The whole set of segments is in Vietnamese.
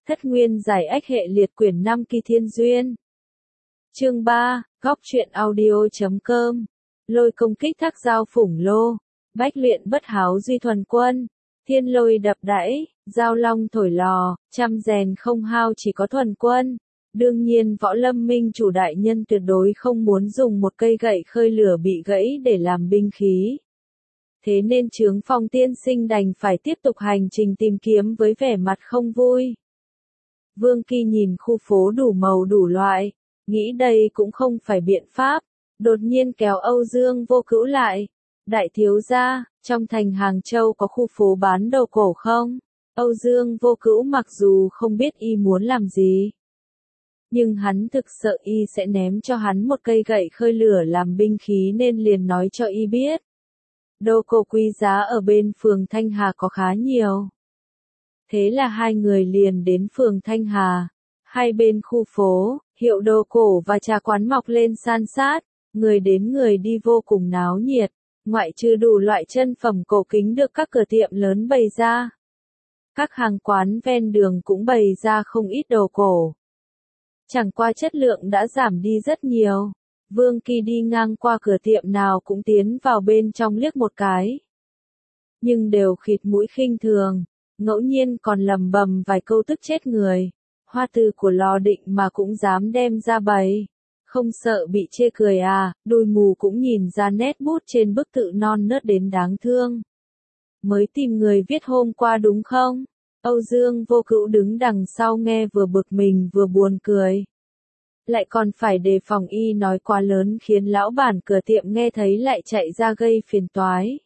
Thất Nguyên giải ách hệ liệt quyển 5 Kỳ Thiên Duyên. Chương 3, Góc truyện audio.com. Lôi công kích thác giao phủng lô, bách luyện bất háo duy thuần quân, thiên lôi đập đẫy, giao long thổi lò, trăm rèn không hao chỉ có thuần quân. Đương nhiên Võ Lâm Minh chủ đại nhân tuyệt đối không muốn dùng một cây gậy khơi lửa bị gãy để làm binh khí. Thế nên Chướng Phong tiên sinh đành phải tiếp tục hành trình tìm kiếm với vẻ mặt không vui. Vương Kỳ nhìn khu phố đủ màu đủ loại, nghĩ đây cũng không phải biện pháp, đột nhiên kéo Âu Dương Vô Cữu lại. Đại thiếu gia, trong thành Hàng Châu có khu phố bán đồ cổ không? Âu Dương Vô Cữu mặc dù không biết y muốn làm gì, nhưng hắn thực sợ y sẽ ném cho hắn một cây gậy khơi lửa làm binh khí nên liền nói cho y biết. Đồ cổ quý giá ở bên phường Thanh Hà có khá nhiều. Thế là hai người liền đến phường Thanh Hà. Hai bên khu phố, hiệu đồ cổ và trà quán mọc lên san sát, người đến người đi vô cùng náo nhiệt, ngoại trừ đủ loại chân phẩm cổ kính được các cửa tiệm lớn bày ra. Các hàng quán ven đường cũng bày ra không ít đồ cổ. Chẳng qua chất lượng đã giảm đi rất nhiều. Vương Kỳ đi ngang qua cửa tiệm nào cũng tiến vào bên trong liếc một cái. Nhưng đều khịt mũi khinh thường, ngẫu nhiên còn lầm bầm vài câu tức chết người. Hoa từ của Lò Định mà cũng dám đem ra bày. Không sợ bị chê cười à, đôi mù cũng nhìn ra nét bút trên bức tự non nớt đến đáng thương. Mới tìm người viết hôm qua đúng không? Âu Dương Vô Cữu đứng đằng sau nghe vừa bực mình vừa buồn cười. Lại còn phải đề phòng y nói quá lớn khiến lão bản cửa tiệm nghe thấy lại chạy ra gây phiền toái.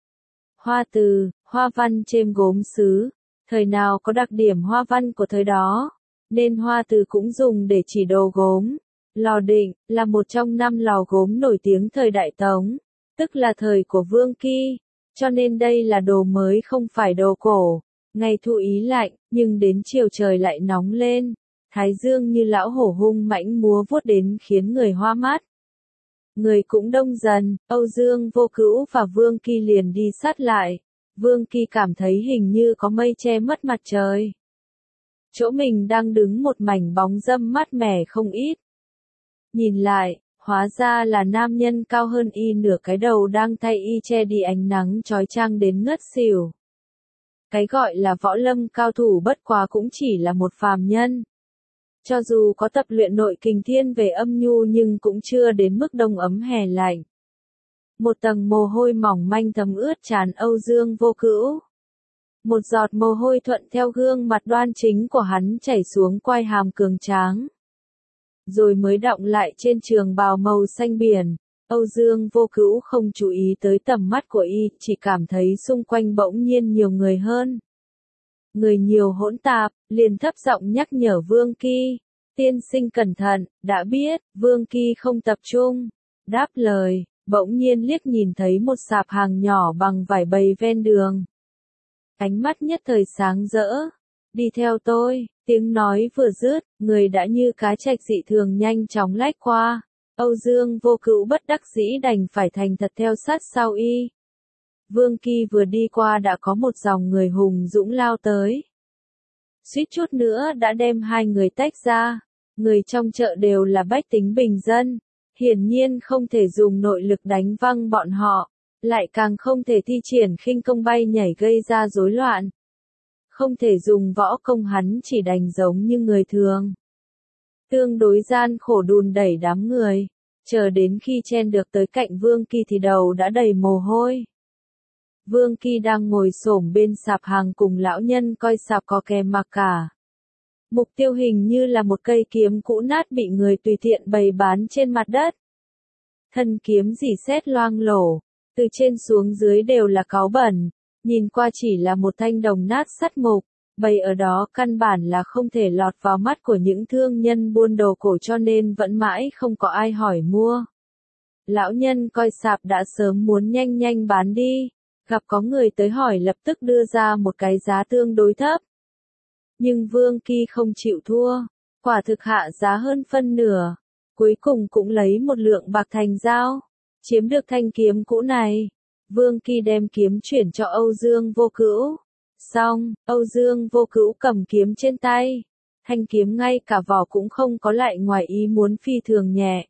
Hoa từ, hoa văn chêm gốm sứ, thời nào có đặc điểm hoa văn của thời đó, nên hoa từ cũng dùng để chỉ đồ gốm. Lò Định là một trong 5 lò gốm nổi tiếng thời Đại Tống, tức là thời của Vương Kỳ, cho nên đây là đồ mới không phải đồ cổ. Ngày thu ý lạnh, nhưng đến chiều trời lại nóng lên. Thái dương như lão hổ hung mãnh múa vuốt đến khiến người hoa mắt. Người cũng đông dần, Âu Dương Vô Cữu và Vương Kỳ liền đi sát lại. Vương Kỳ cảm thấy hình như có mây che mất mặt trời. Chỗ mình đang đứng một mảnh bóng râm mát mẻ không ít. Nhìn lại, hóa ra là nam nhân cao hơn y nửa cái đầu đang thay y che đi ánh nắng chói chang đến ngất xỉu. Cái gọi là võ lâm cao thủ bất quá cũng chỉ là một phàm nhân. Cho dù có tập luyện nội kình thiên về âm nhu nhưng cũng chưa đến mức đông ấm hè lạnh. Một tầng mồ hôi mỏng manh thấm ướt trán Âu Dương Vô Cữu. Một giọt mồ hôi thuận theo gương mặt đoan chính của hắn chảy xuống quai hàm cường tráng. Rồi mới đọng lại trên trường bào màu xanh biển. Âu Dương Vô Cữu không chú ý tới tầm mắt của y, chỉ cảm thấy xung quanh bỗng nhiên nhiều người hơn. Người nhiều hỗn tạp, liền thấp giọng nhắc nhở Vương Kỳ. Tiên sinh cẩn thận, đã biết. Vương Kỳ không tập trung. Đáp lời, bỗng nhiên liếc nhìn thấy một sạp hàng nhỏ bằng vải bày ven đường. Ánh mắt nhất thời sáng rỡ. Đi theo tôi, tiếng nói vừa dứt, người đã như cá trạch dị thường nhanh chóng lách qua. Âu Dương Vô Cữu bất đắc dĩ đành phải thành thật theo sát sau y. Vương Kỳ vừa đi qua đã có một dòng người hùng dũng lao tới. Suýt chút nữa đã đem hai người tách ra. Người trong chợ đều là bách tính bình dân. Hiển nhiên không thể dùng nội lực đánh văng bọn họ. Lại càng không thể thi triển khinh công bay nhảy gây ra rối loạn. Không thể dùng võ công, hắn chỉ đành giống như người thường. Tương đối gian khổ đùn đẩy đám người. Chờ đến khi chen được tới cạnh Vương Kỳ thì đầu đã đầy mồ hôi. Vương Kỳ đang ngồi xổm bên sạp hàng cùng lão nhân coi sạp có kè mặc cả. Mục tiêu hình như là một cây kiếm cũ nát bị người tùy tiện bày bán trên mặt đất. Thân kiếm rỉ sét loang lổ, từ trên xuống dưới đều là cáu bẩn, nhìn qua chỉ là một thanh đồng nát sắt mục, bày ở đó căn bản là không thể lọt vào mắt của những thương nhân buôn đồ cổ cho nên vẫn mãi không có ai hỏi mua. Lão nhân coi sạp đã sớm muốn nhanh nhanh bán đi, gặp có người tới hỏi lập tức đưa ra một cái giá tương đối thấp. Nhưng Vương Kỳ không chịu thua, quả thực hạ giá hơn phân nửa, cuối cùng cũng lấy một lượng bạc thành giao, chiếm được thanh kiếm cũ này. Vương Kỳ đem kiếm chuyển cho Âu Dương Vô Cữu. Xong, Âu Dương Vô Cữu cầm kiếm trên tay, thanh kiếm ngay cả vỏ cũng không có lại ngoài ý muốn phi thường nhẹ.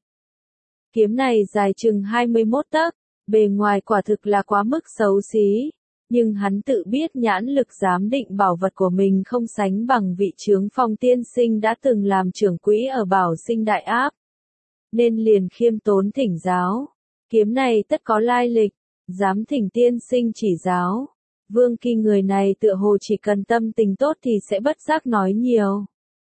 Kiếm này dài chừng 21 tấc, bề ngoài quả thực là quá mức xấu xí, nhưng hắn tự biết nhãn lực giám định bảo vật của mình không sánh bằng vị Chướng Phong tiên sinh đã từng làm trưởng quỹ ở Bảo Sinh Đại Áp, nên liền khiêm tốn thỉnh giáo. Kiếm này tất có lai lịch, dám thỉnh tiên sinh chỉ giáo. Vương Kỳ người này tựa hồ chỉ cần tâm tình tốt thì sẽ bất giác nói nhiều.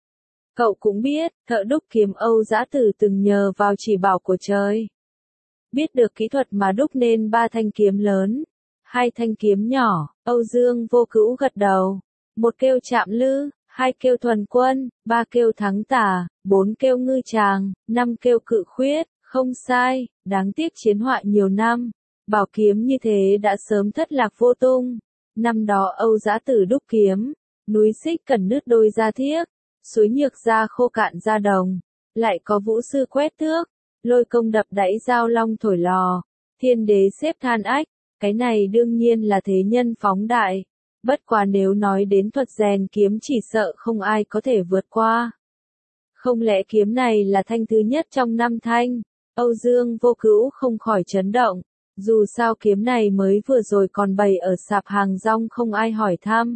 Cậu cũng biết, thợ đúc kiếm Âu Dã Tử từng nhờ vào chỉ bảo của trời. Biết được kỹ thuật mà đúc nên 3 thanh kiếm lớn, 2 thanh kiếm nhỏ. Âu Dương Vô Cữu gật đầu. 1 kêu Trạm Lư, 2 kêu Thuần Quân, 3 kêu Thắng Tà, 4 kêu Ngư Tràng, 5 kêu Cự Khuyết. Không sai, đáng tiếc chiến họa nhiều năm. Bảo kiếm như thế đã sớm thất lạc vô tung. Năm đó Âu Dã Tử đúc kiếm, núi Xích Cần nứt đôi da thiếc, suối Nhược da khô cạn da đồng, lại có vũ sư quét thước, Lôi Công đập đẫy dao long thổi lò, Thiên Đế xếp than ách, cái này đương nhiên là thế nhân phóng đại. Bất quá nếu nói đến thuật rèn kiếm chỉ sợ không ai có thể vượt qua. Không lẽ kiếm này là thanh thứ nhất trong 5 thanh? Âu Dương Vô Cữu không khỏi chấn động. Dù sao kiếm này mới vừa rồi còn bày ở sạp hàng rong không ai hỏi thăm.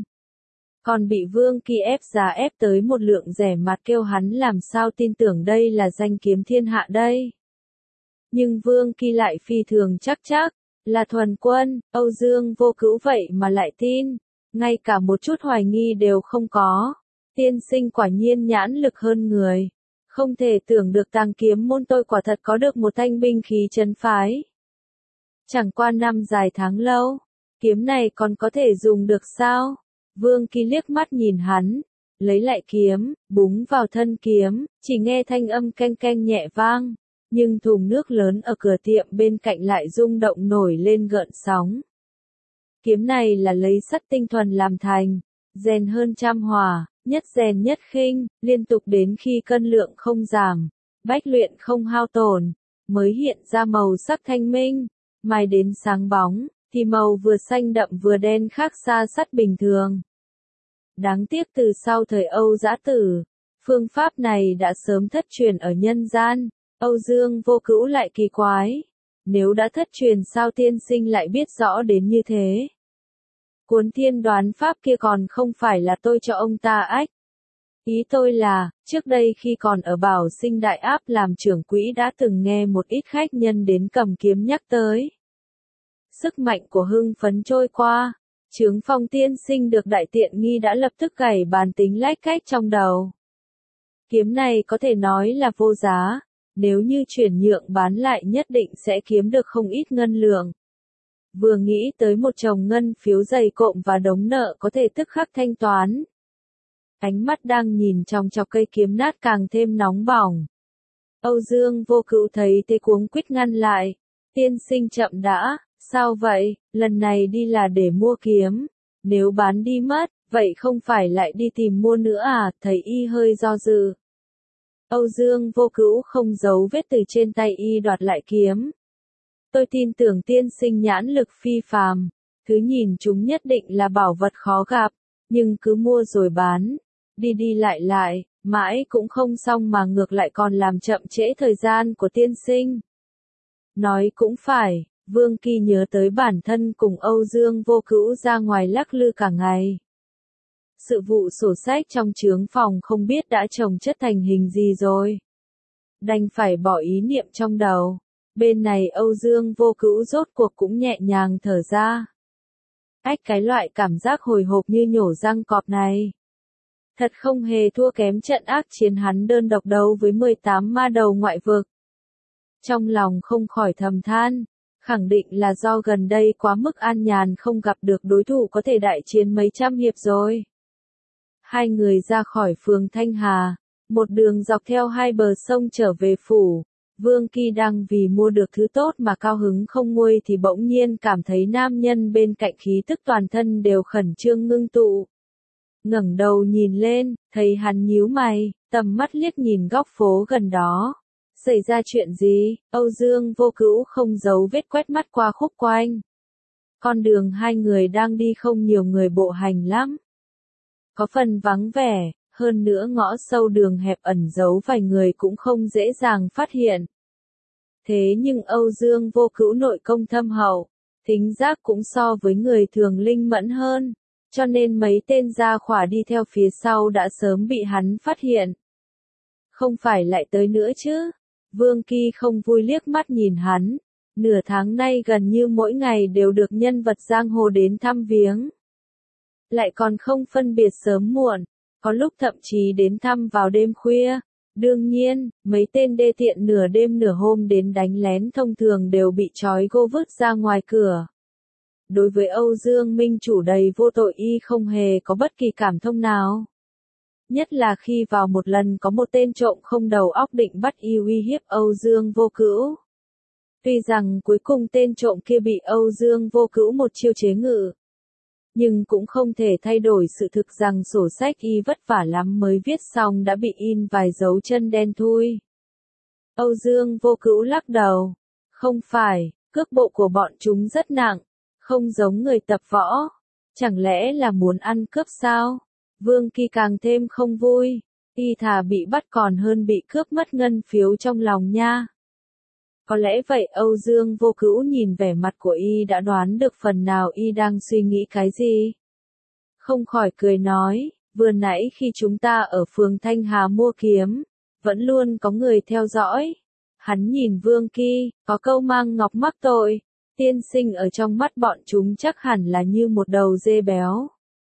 Còn bị Vương Kỳ ép giá ép tới một lượng rẻ mạt kêu hắn làm sao tin tưởng đây là danh kiếm thiên hạ đây. Nhưng Vương Kỳ lại phi thường chắc là Thuần Quân. Âu Dương Vô Cữu vậy mà lại tin, ngay cả một chút hoài nghi đều không có. Tiên sinh quả nhiên nhãn lực hơn người. Không thể tưởng được Tàng Kiếm môn tôi quả thật có được một thanh binh khí trấn phái. Chẳng qua năm dài tháng lâu, kiếm này còn có thể dùng được sao? Vương Kỳ liếc mắt nhìn hắn, lấy lại kiếm, búng vào thân kiếm, chỉ nghe thanh âm keng keng nhẹ vang, nhưng thùng nước lớn ở cửa tiệm bên cạnh lại rung động nổi lên gợn sóng. Kiếm này là lấy sắt tinh thuần làm thành, rèn hơn trăm hỏa, nhất rèn nhất khinh, liên tục đến khi cân lượng không giảm, bách luyện không hao tổn, mới hiện ra màu sắc thanh minh. Mài đến sáng bóng, thì màu vừa xanh đậm vừa đen khác xa sắt bình thường. Đáng tiếc từ sau thời Âu Dã Tử, phương pháp này đã sớm thất truyền ở nhân gian. Âu Dương Vô Cữu lại kỳ quái. Nếu đã thất truyền sao tiên sinh lại biết rõ đến như thế? Cuốn thiên đoán pháp kia còn không phải là tôi cho ông ta ách. Ý tôi là, trước đây khi còn ở Bảo Sinh Đại Áp làm trưởng quỹ đã từng nghe một ít khách nhân đến cầm kiếm nhắc tới. Sức mạnh của hưng phấn trôi qua, Chướng Phong tiên sinh được đại tiện nghi đã lập tức gảy bàn tính lách cách trong đầu. Kiếm này có thể nói là vô giá, nếu như chuyển nhượng bán lại nhất định sẽ kiếm được không ít ngân lượng. Vừa nghĩ tới một chồng ngân phiếu dày cộm và đống nợ có thể tức khắc thanh toán. Ánh mắt đang nhìn trong chọc cây kiếm nát càng thêm nóng bỏng. Âu Dương Vô Cữu thấy thế cuống quýt ngăn lại. Tiên sinh chậm đã, sao vậy, lần này đi là để mua kiếm. Nếu bán đi mất, vậy không phải lại đi tìm mua nữa à, thấy y hơi do dự. Âu Dương Vô Cữu không giấu vết từ trên tay y đoạt lại kiếm. Tôi tin tưởng tiên sinh nhãn lực phi phàm, cứ nhìn chúng nhất định là bảo vật khó gặp, nhưng cứ mua rồi bán, đi đi lại, mãi cũng không xong mà ngược lại còn làm chậm trễ thời gian của tiên sinh. Nói cũng phải, Vương Kỳ nhớ tới bản thân cùng Âu Dương Vô Cữu ra ngoài lắc lư cả ngày. Sự vụ sổ sách trong chướng phòng không biết đã chồng chất thành hình gì rồi. Đành phải bỏ ý niệm trong đầu. Bên này Âu Dương Vô Cữu rốt cuộc cũng nhẹ nhàng thở ra. Ách, cái loại cảm giác hồi hộp như nhổ răng cọp này. Thật không hề thua kém trận ác chiến hắn đơn độc đấu với 18 ma đầu ngoại vực. Trong lòng không khỏi thầm than, khẳng định là do gần đây quá mức an nhàn không gặp được đối thủ có thể đại chiến mấy trăm hiệp rồi. Hai người ra khỏi phường Thanh Hà, một đường dọc theo hai bờ sông trở về phủ. Vương Kỳ đang vì mua được thứ tốt mà cao hứng không nguôi thì bỗng nhiên cảm thấy nam nhân bên cạnh khí tức toàn thân đều khẩn trương ngưng tụ. Ngẩng đầu nhìn lên, thấy hắn nhíu mày, tầm mắt liếc nhìn góc phố gần đó. Xảy ra chuyện gì? Âu Dương Vô Cữu không giấu vết quét mắt qua khúc quanh. Con đường hai người đang đi không nhiều người bộ hành lắm. Có phần vắng vẻ, hơn nữa ngõ sâu đường hẹp ẩn giấu vài người cũng không dễ dàng phát hiện. Thế nhưng Âu Dương Vô Cữu nội công thâm hậu, thính giác cũng so với người thường linh mẫn hơn, cho nên mấy tên gia khỏa đi theo phía sau đã sớm bị hắn phát hiện. Không phải lại tới nữa chứ? Vương Kỳ không vui liếc mắt nhìn hắn, nửa tháng nay gần như mỗi ngày đều được nhân vật giang hồ đến thăm viếng. Lại còn không phân biệt sớm muộn, có lúc thậm chí đến thăm vào đêm khuya. Đương nhiên, mấy tên đê tiện nửa đêm nửa hôm đến đánh lén thông thường đều bị trói gô vứt ra ngoài cửa. Đối với Âu Dương Minh chủ đầy vô tội y không hề có bất kỳ cảm thông nào. Nhất là khi vào một lần có một tên trộm không đầu óc định bắt y uy hiếp Âu Dương Vô Cữu. Tuy rằng cuối cùng tên trộm kia bị Âu Dương Vô Cữu một chiêu chế ngự, nhưng cũng không thể thay đổi sự thực rằng sổ sách y vất vả lắm mới viết xong đã bị in vài dấu chân đen thui. Âu Dương Vô Cữu lắc đầu. Không phải, cước bộ của bọn chúng rất nặng, không giống người tập võ. Chẳng lẽ là muốn ăn cướp sao? Vương Kỳ càng thêm không vui. Y thà bị bắt còn hơn bị cướp mất ngân phiếu trong lòng nha. Có lẽ vậy Âu Dương Vô Cữu nhìn vẻ mặt của y đã đoán được phần nào y đang suy nghĩ cái gì. Không khỏi cười nói, vừa nãy khi chúng ta ở phường Thanh Hà mua kiếm, vẫn luôn có người theo dõi. Hắn nhìn Vương Kỳ, có câu mang ngọc mắc tội, tiên sinh ở trong mắt bọn chúng chắc hẳn là như một đầu dê béo.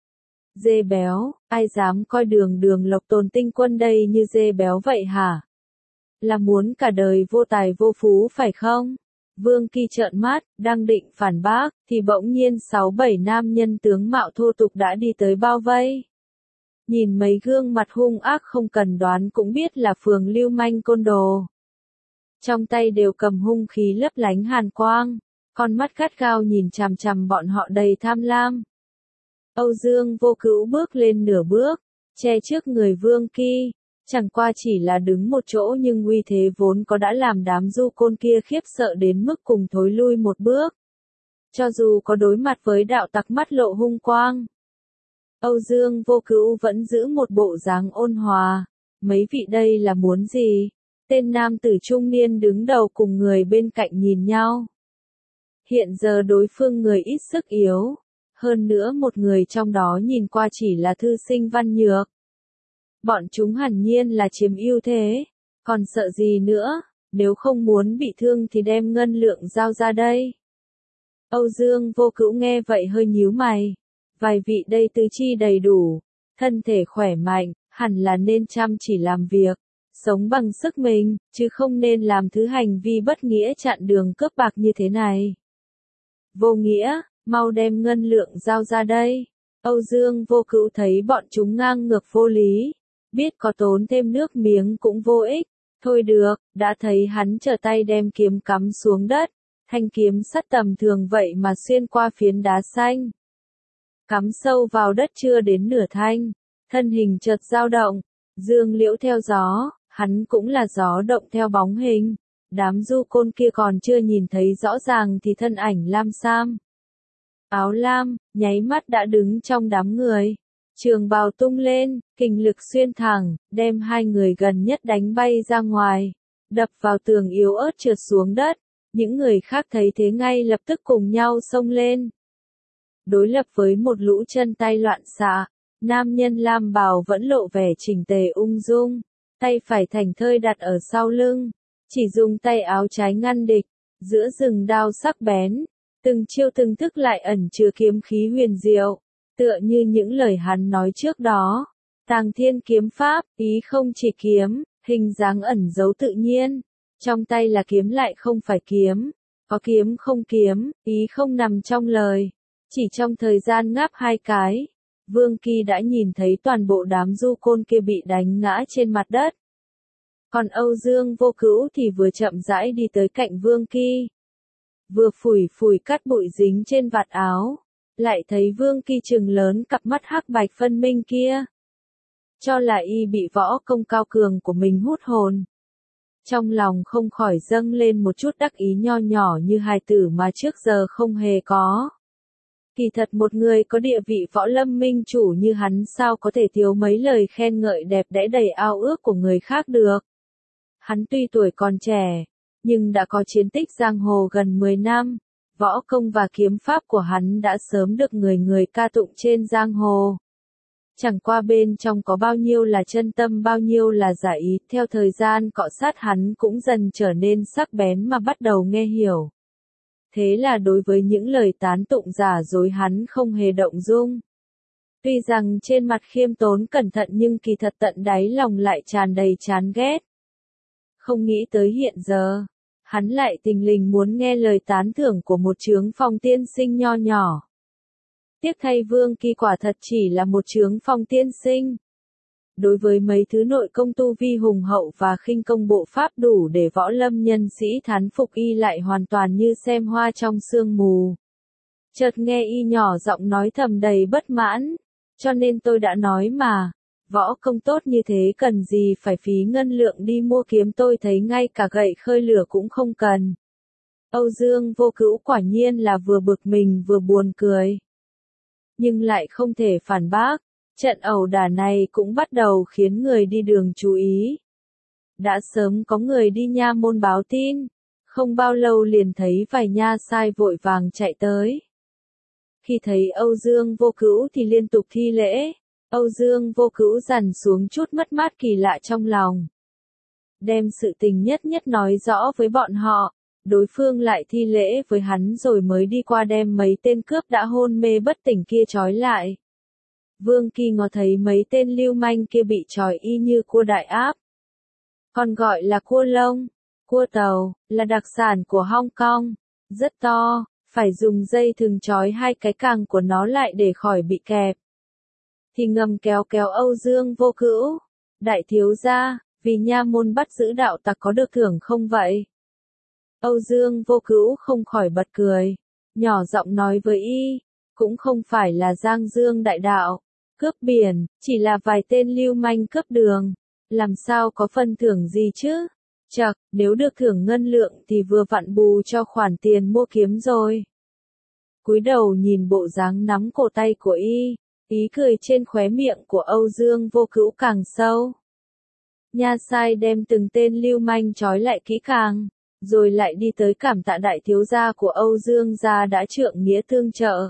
Dê béo, ai dám coi Đường Đường Lộc Tồn Tinh Quân đây như dê béo vậy hả? Là muốn cả đời vô tài vô phú phải không? Vương Kỳ trợn mắt, đang định phản bác, thì bỗng nhiên 6-7 nam nhân tướng mạo thô tục đã đi tới bao vây. Nhìn mấy gương mặt hung ác không cần đoán cũng biết là phường lưu manh côn đồ. Trong tay đều cầm hung khí lấp lánh hàn quang, con mắt gắt gao nhìn chằm chằm bọn họ đầy tham lam. Âu Dương Vô Cữu bước lên nửa bước, che trước người Vương Kỳ. Chẳng qua chỉ là đứng một chỗ nhưng uy thế vốn có đã làm đám du côn kia khiếp sợ đến mức cùng thối lui một bước. Cho dù có đối mặt với đạo tặc mắt lộ hung quang, Âu Dương Vô Cữu vẫn giữ một bộ dáng ôn hòa. Mấy vị đây là muốn gì? Tên nam tử trung niên đứng đầu cùng người bên cạnh nhìn nhau. Hiện giờ đối phương người ít sức yếu, hơn nữa một người trong đó nhìn qua chỉ là thư sinh văn nhược. Bọn chúng hẳn nhiên là chiếm ưu thế, còn sợ gì nữa, nếu không muốn bị thương thì đem ngân lượng giao ra đây. Âu Dương Vô Cữu nghe vậy hơi nhíu mày, vài vị đây tứ chi đầy đủ, thân thể khỏe mạnh, hẳn là nên chăm chỉ làm việc, sống bằng sức mình, chứ không nên làm thứ hành vi bất nghĩa chặn đường cướp bạc như thế này. Vô nghĩa, mau đem ngân lượng giao ra đây. Âu Dương Vô Cữu thấy bọn chúng ngang ngược vô lý. Biết có tốn thêm nước miếng cũng vô ích, thôi được, đã thấy hắn trở tay đem kiếm cắm xuống đất, thanh kiếm sắt tầm thường vậy mà xuyên qua phiến đá xanh. Cắm sâu vào đất chưa đến nửa thanh, thân hình chợt dao động, dương liễu theo gió, hắn cũng là gió động theo bóng hình. Đám du côn kia còn chưa nhìn thấy rõ ràng thì thân ảnh lam sam. Áo lam, nháy mắt đã đứng trong đám người. Trường bào tung lên, kình lực xuyên thẳng, đem hai người gần nhất đánh bay ra ngoài, đập vào tường yếu ớt trượt xuống đất. Những người khác thấy thế ngay lập tức cùng nhau xông lên. Đối lập với một lũ chân tay loạn xạ, nam nhân lam bào vẫn lộ vẻ chỉnh tề ung dung, tay phải thảnh thơi đặt ở sau lưng, chỉ dùng tay áo trái ngăn địch, giữa rừng đao sắc bén, từng chiêu từng thức lại ẩn chứa kiếm khí huyền diệu. Tựa như những lời hắn nói trước đó, Tàng Thiên kiếm pháp, ý không chỉ kiếm, hình dáng ẩn giấu tự nhiên, trong tay là kiếm lại không phải kiếm, có kiếm không kiếm, ý không nằm trong lời. Chỉ trong thời gian ngáp hai cái, Vương Kỳ đã nhìn thấy toàn bộ đám du côn kia bị đánh ngã trên mặt đất. Còn Âu Dương Vô Cữu thì vừa chậm rãi đi tới cạnh Vương Kỳ, vừa phủi phủi cát bụi dính trên vạt áo. Lại thấy Vương Kỳ trừng lớn cặp mắt hắc bạch phân minh kia. Cho là y bị võ công cao cường của mình hút hồn. Trong lòng không khỏi dâng lên một chút đắc ý nho nhỏ như hài tử mà trước giờ không hề có. Kỳ thật một người có địa vị võ lâm minh chủ như hắn sao có thể thiếu mấy lời khen ngợi đẹp đẽ đầy ao ước của người khác được. Hắn tuy tuổi còn trẻ, nhưng đã có chiến tích giang hồ gần 10 năm, võ công và kiếm pháp của hắn đã sớm được người người ca tụng trên giang hồ. Chẳng qua bên trong có bao nhiêu là chân tâm bao nhiêu là giả ý, theo thời gian cọ sát hắn cũng dần trở nên sắc bén mà bắt đầu nghe hiểu. Thế là đối với những lời tán tụng giả dối hắn không hề động dung. Tuy rằng trên mặt khiêm tốn cẩn thận nhưng kỳ thật tận đáy lòng lại tràn đầy chán ghét. Không nghĩ tới hiện giờ, hắn lại tình lình muốn nghe lời tán thưởng của một chướng phong tiên sinh nho nhỏ. Tiếc thay Vương Kỳ quả thật chỉ là một chướng phong tiên sinh. Đối với mấy thứ nội công tu vi hùng hậu và khinh công bộ pháp đủ để võ lâm nhân sĩ thán phục y lại hoàn toàn như xem hoa trong sương mù. Chợt nghe y nhỏ giọng nói thầm đầy bất mãn, cho nên tôi đã nói mà, võ công tốt như thế cần gì phải phí ngân lượng đi mua kiếm, tôi thấy ngay cả gậy khơi lửa cũng không cần. Âu Dương Vô Cữu quả nhiên là vừa bực mình vừa buồn cười. Nhưng lại không thể phản bác. Trận ẩu đả này cũng bắt đầu khiến người đi đường chú ý. Đã sớm có người đi nha môn báo tin, không bao lâu liền thấy vài nha sai vội vàng chạy tới. Khi thấy Âu Dương Vô Cữu thì liên tục thi lễ, Âu Dương Vô Cữu dằn xuống chút mất mát kỳ lạ trong lòng. Đem sự tình nhất nhất nói rõ với bọn họ, đối phương lại thi lễ với hắn rồi mới đi qua đem mấy tên cướp đã hôn mê bất tỉnh kia trói lại. Vương Kỳ ngó thấy mấy tên lưu manh kia bị trói y như cua đại áp. Còn gọi là cua lông, cua tàu, là đặc sản của Hong Kong, rất to, phải dùng dây thừng trói hai cái càng của nó lại để khỏi bị kẹp. Thì ngầm kéo kéo Âu Dương Vô Cữu, đại thiếu gia, vì nha môn bắt giữ đạo tặc có được thưởng không vậy? Âu Dương Vô Cữu không khỏi bật cười, nhỏ giọng nói với y, cũng không phải là Giang Dương đại đạo, cướp biển, chỉ là vài tên lưu manh cướp đường, làm sao có phần thưởng gì chứ? Chậc, nếu được thưởng ngân lượng thì vừa vặn bù cho khoản tiền mua kiếm rồi. Cúi đầu nhìn bộ dáng nắm cổ tay của y, ý cười trên khóe miệng của Âu Dương Vô Cữu càng sâu. Nha sai đem từng tên lưu manh trói lại kỹ càng, rồi lại đi tới cảm tạ đại thiếu gia của Âu Dương gia đã trượng nghĩa tương trợ.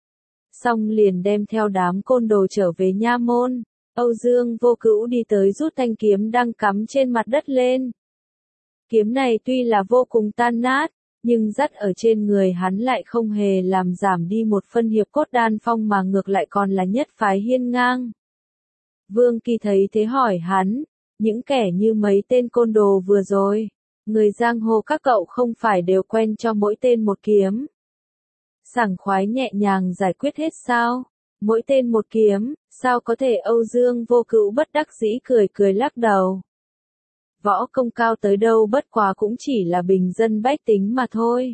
Xong liền đem theo đám côn đồ trở về nha môn, Âu Dương Vô Cữu đi tới rút thanh kiếm đang cắm trên mặt đất lên. Kiếm này tuy là vô cùng tan nát, nhưng dắt ở trên người hắn lại không hề làm giảm đi một phân hiệp cốt đan phong mà ngược lại còn là nhất phái hiên ngang. Vương Kỳ thấy thế hỏi hắn, những kẻ như mấy tên côn đồ vừa rồi, người giang hồ các cậu không phải đều quen cho mỗi tên một kiếm. Sảng khoái nhẹ nhàng giải quyết hết sao? Mỗi tên một kiếm, sao có thể? Âu Dương Vô Cữu bất đắc dĩ cười cười lắc đầu. Võ công cao tới đâu bất quá cũng chỉ là bình dân bách tính mà thôi.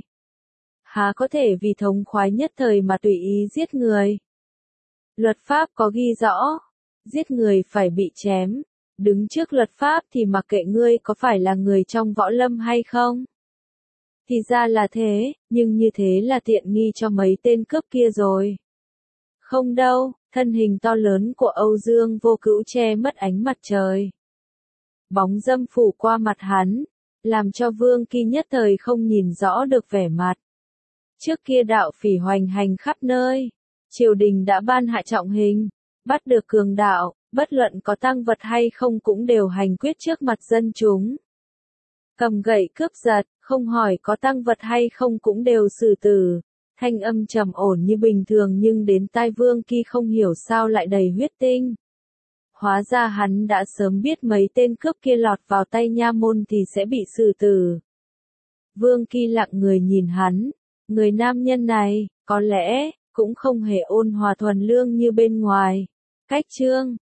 Há có thể vì thống khoái nhất thời mà tùy ý giết người. Luật pháp có ghi rõ, giết người phải bị chém. Đứng trước luật pháp thì mặc kệ ngươi có phải là người trong võ lâm hay không. Thì ra là thế, nhưng như thế là tiện nghi cho mấy tên cướp kia rồi. Không đâu, thân hình to lớn của Âu Dương Vô Cữu che mất ánh mặt trời. Bóng râm phủ qua mặt hắn, làm cho Vương Kỳ nhất thời không nhìn rõ được vẻ mặt. Trước kia đạo phỉ hoành hành khắp nơi, triều đình đã ban hạ trọng hình, bắt được cường đạo, bất luận có tang vật hay không cũng đều hành quyết trước mặt dân chúng. Cầm gậy cướp giật, không hỏi có tang vật hay không cũng đều xử tử. Thanh âm trầm ổn như bình thường nhưng đến tai Vương Kỳ không hiểu sao lại đầy huyết tinh. Hóa ra hắn đã sớm biết mấy tên cướp kia lọt vào tay nha môn thì sẽ bị xử tử. Vương Kỳ lặng người nhìn hắn, người nam nhân này, có lẽ, cũng không hề ôn hòa thuần lương như bên ngoài. Cách chương